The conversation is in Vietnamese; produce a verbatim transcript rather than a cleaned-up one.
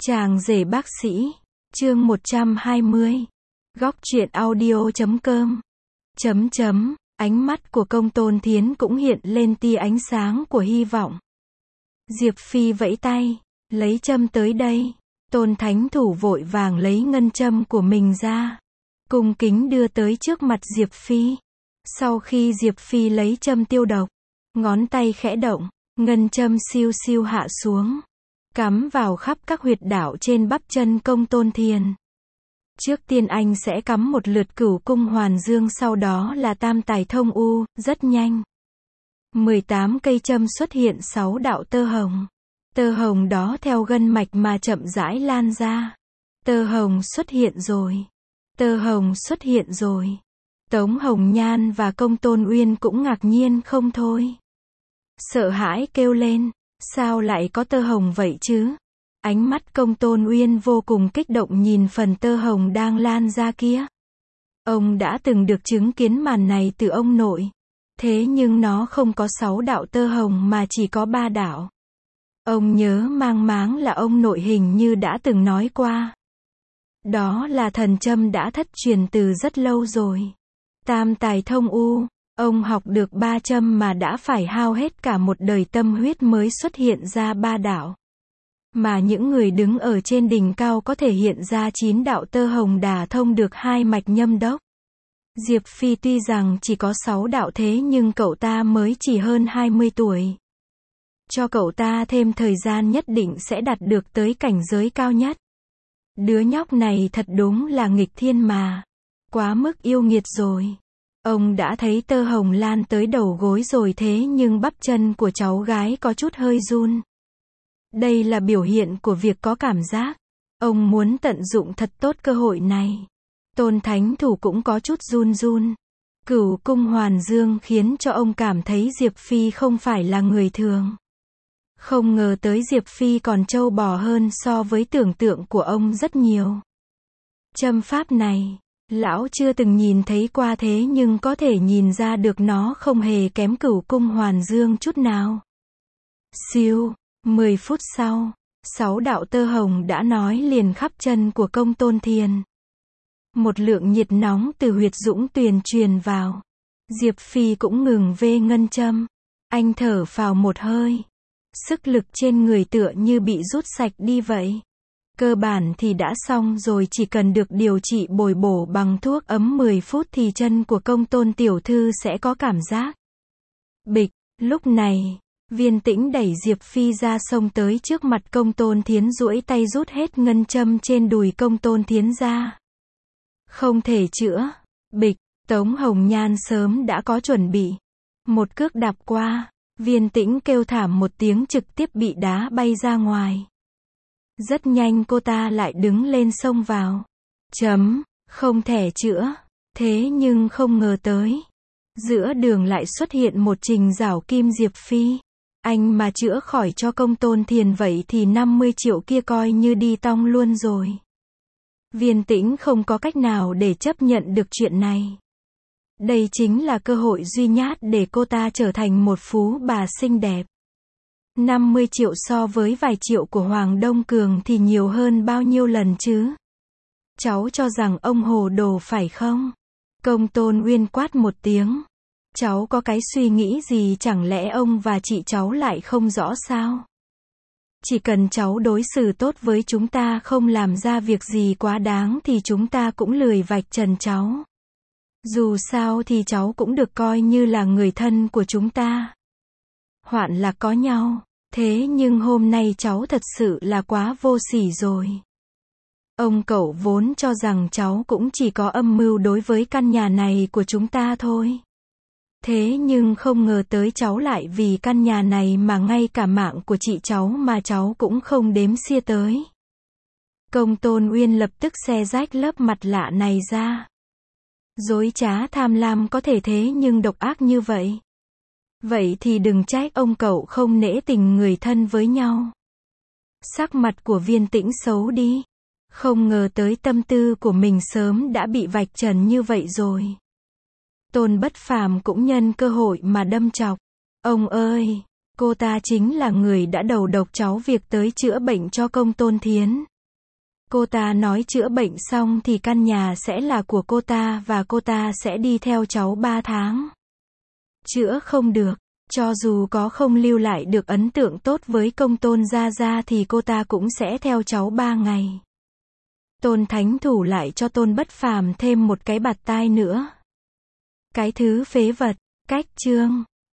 Chàng rể bác sĩ, chương một trăm hai mươi. Góc truyện audio chấm com. Chấm chấm, ánh mắt của Công Tôn Thiến cũng hiện lên tia ánh sáng của hy vọng. Diệp Phi vẫy tay, lấy châm tới đây. Tôn Thánh Thủ vội vàng lấy ngân châm của mình ra, cung kính đưa tới trước mặt Diệp Phi. Sau khi Diệp Phi lấy châm tiêu độc, ngón tay khẽ động, ngân châm siêu siêu hạ xuống, cắm vào khắp các huyệt đạo trên bắp chân Công Tôn Thiền. Trước tiên anh sẽ cắm một lượt Cửu Cung Hoàn Dương, sau đó là Tam Tài Thông U, rất nhanh. mười tám cây châm xuất hiện sáu đạo tơ hồng. Tơ hồng đó theo gân mạch mà chậm rãi lan ra. Tơ hồng xuất hiện rồi. Tơ hồng xuất hiện rồi. Tống Hồng Nhan và Công Tôn Uyên cũng ngạc nhiên không thôi. Sợ hãi kêu lên, sao lại có tơ hồng vậy chứ? Ánh mắt Công Tôn Uyên vô cùng kích động nhìn phần tơ hồng đang lan ra kia. Ông đã từng được chứng kiến màn này từ ông nội. Thế nhưng nó không có sáu đạo tơ hồng mà chỉ có ba đạo. Ông nhớ mang máng là ông nội hình như đã từng nói qua. Đó là thần châm đã thất truyền từ rất lâu rồi. Tam Tài Thông U, ông học được ba châm mà đã phải hao hết cả một đời tâm huyết mới xuất hiện ra ba đạo. Mà những người đứng ở trên đỉnh cao có thể hiện ra chín đạo tơ hồng đả thông được hai mạch nhâm đốc. Diệp Phi tuy rằng chỉ có sáu đạo thế nhưng cậu ta mới chỉ hơn hai mươi tuổi. Cho cậu ta thêm thời gian nhất định sẽ đạt được tới cảnh giới cao nhất. Đứa nhóc này thật đúng là nghịch thiên mà. Quá mức yêu nghiệt rồi. Ông đã thấy tơ hồng lan tới đầu gối rồi thế nhưng bắp chân của cháu gái có chút hơi run. Đây là biểu hiện của việc có cảm giác. Ông muốn tận dụng thật tốt cơ hội này. Tôn Thánh Thủ cũng có chút run run. Cửu Cung Hoàn Dương khiến cho ông cảm thấy Diệp Phi không phải là người thường. Không ngờ tới Diệp Phi còn trâu bò hơn so với tưởng tượng của ông rất nhiều. Châm pháp này, lão chưa từng nhìn thấy qua thế nhưng có thể nhìn ra được nó không hề kém Cửu Cung Hoàn Dương chút nào. Siêu, mười phút sau, sáu đạo tơ hồng đã nói liền khắp chân của Công Tôn Thiền. Một lượng nhiệt nóng từ huyệt Dũng Tuyền truyền vào. Diệp Phi cũng ngừng vê ngân châm. Anh thở phào một hơi. Sức lực trên người tựa như bị rút sạch đi vậy. Cơ bản thì đã xong rồi, chỉ cần được điều trị bồi bổ bằng thuốc ấm mười phút thì chân của Công Tôn tiểu thư sẽ có cảm giác. Bịch, lúc này, Viên Tĩnh đẩy Diệp Phi ra xông tới trước mặt Công Tôn Thiến, duỗi tay rút hết ngân châm trên đùi Công Tôn Thiến ra. Không thể chữa. Bịch, Tống Hồng Nhan sớm đã có chuẩn bị. Một cước đạp qua, Viên Tĩnh kêu thảm một tiếng trực tiếp bị đá bay ra ngoài. Rất nhanh cô ta lại đứng lên xông vào. Chấm, không thể chữa. Thế nhưng không ngờ tới. Giữa đường lại xuất hiện một Trình Giảo Kim Diệp Phi. Anh mà chữa khỏi cho Công Tôn Thiền vậy thì năm mươi triệu kia coi như đi tong luôn rồi. Viên Tĩnh không có cách nào để chấp nhận được chuyện này. Đây chính là cơ hội duy nhất để cô ta trở thành một phú bà xinh đẹp. năm mươi triệu so với vài triệu của Hoàng Đông Cường thì nhiều hơn bao nhiêu lần chứ? Cháu cho rằng ông hồ đồ phải không? Công Tôn Uyên quát một tiếng. Cháu có cái suy nghĩ gì, chẳng lẽ ông và chị cháu lại không rõ sao? Chỉ cần cháu đối xử tốt với chúng ta, không làm ra việc gì quá đáng thì chúng ta cũng lười vạch trần cháu. Dù sao thì cháu cũng được coi như là người thân của chúng ta. Hoạn là có nhau, thế nhưng hôm nay cháu thật sự là quá vô sỉ rồi. Ông cậu vốn cho rằng cháu cũng chỉ có âm mưu đối với căn nhà này của chúng ta thôi. Thế nhưng không ngờ tới cháu lại vì căn nhà này mà ngay cả mạng của chị cháu mà cháu cũng không đếm xia tới. Công Tôn Uyên lập tức xé rách lớp mặt lạ này ra. Dối trá tham lam có thể thế nhưng độc ác như vậy. Vậy thì đừng trách ông cậu không nể tình người thân với nhau. Sắc mặt của Viên Tĩnh xấu đi. Không ngờ tới tâm tư của mình sớm đã bị vạch trần như vậy rồi. Tôn Bất Phàm cũng nhân cơ hội mà đâm chọc. Ông ơi, cô ta chính là người đã đầu độc cháu việc tới chữa bệnh cho Công Tôn Thiến. Cô ta nói chữa bệnh xong thì căn nhà sẽ là của cô ta và cô ta sẽ đi theo cháu ba tháng. Chữa không được, cho dù có không lưu lại được ấn tượng tốt với công tôn gia gia thì cô ta cũng sẽ theo cháu ba ngày. Tôn Thánh Thủ lại cho Tôn Bất Phàm thêm một cái bạt tai nữa. Cái thứ phế vật, cách chương.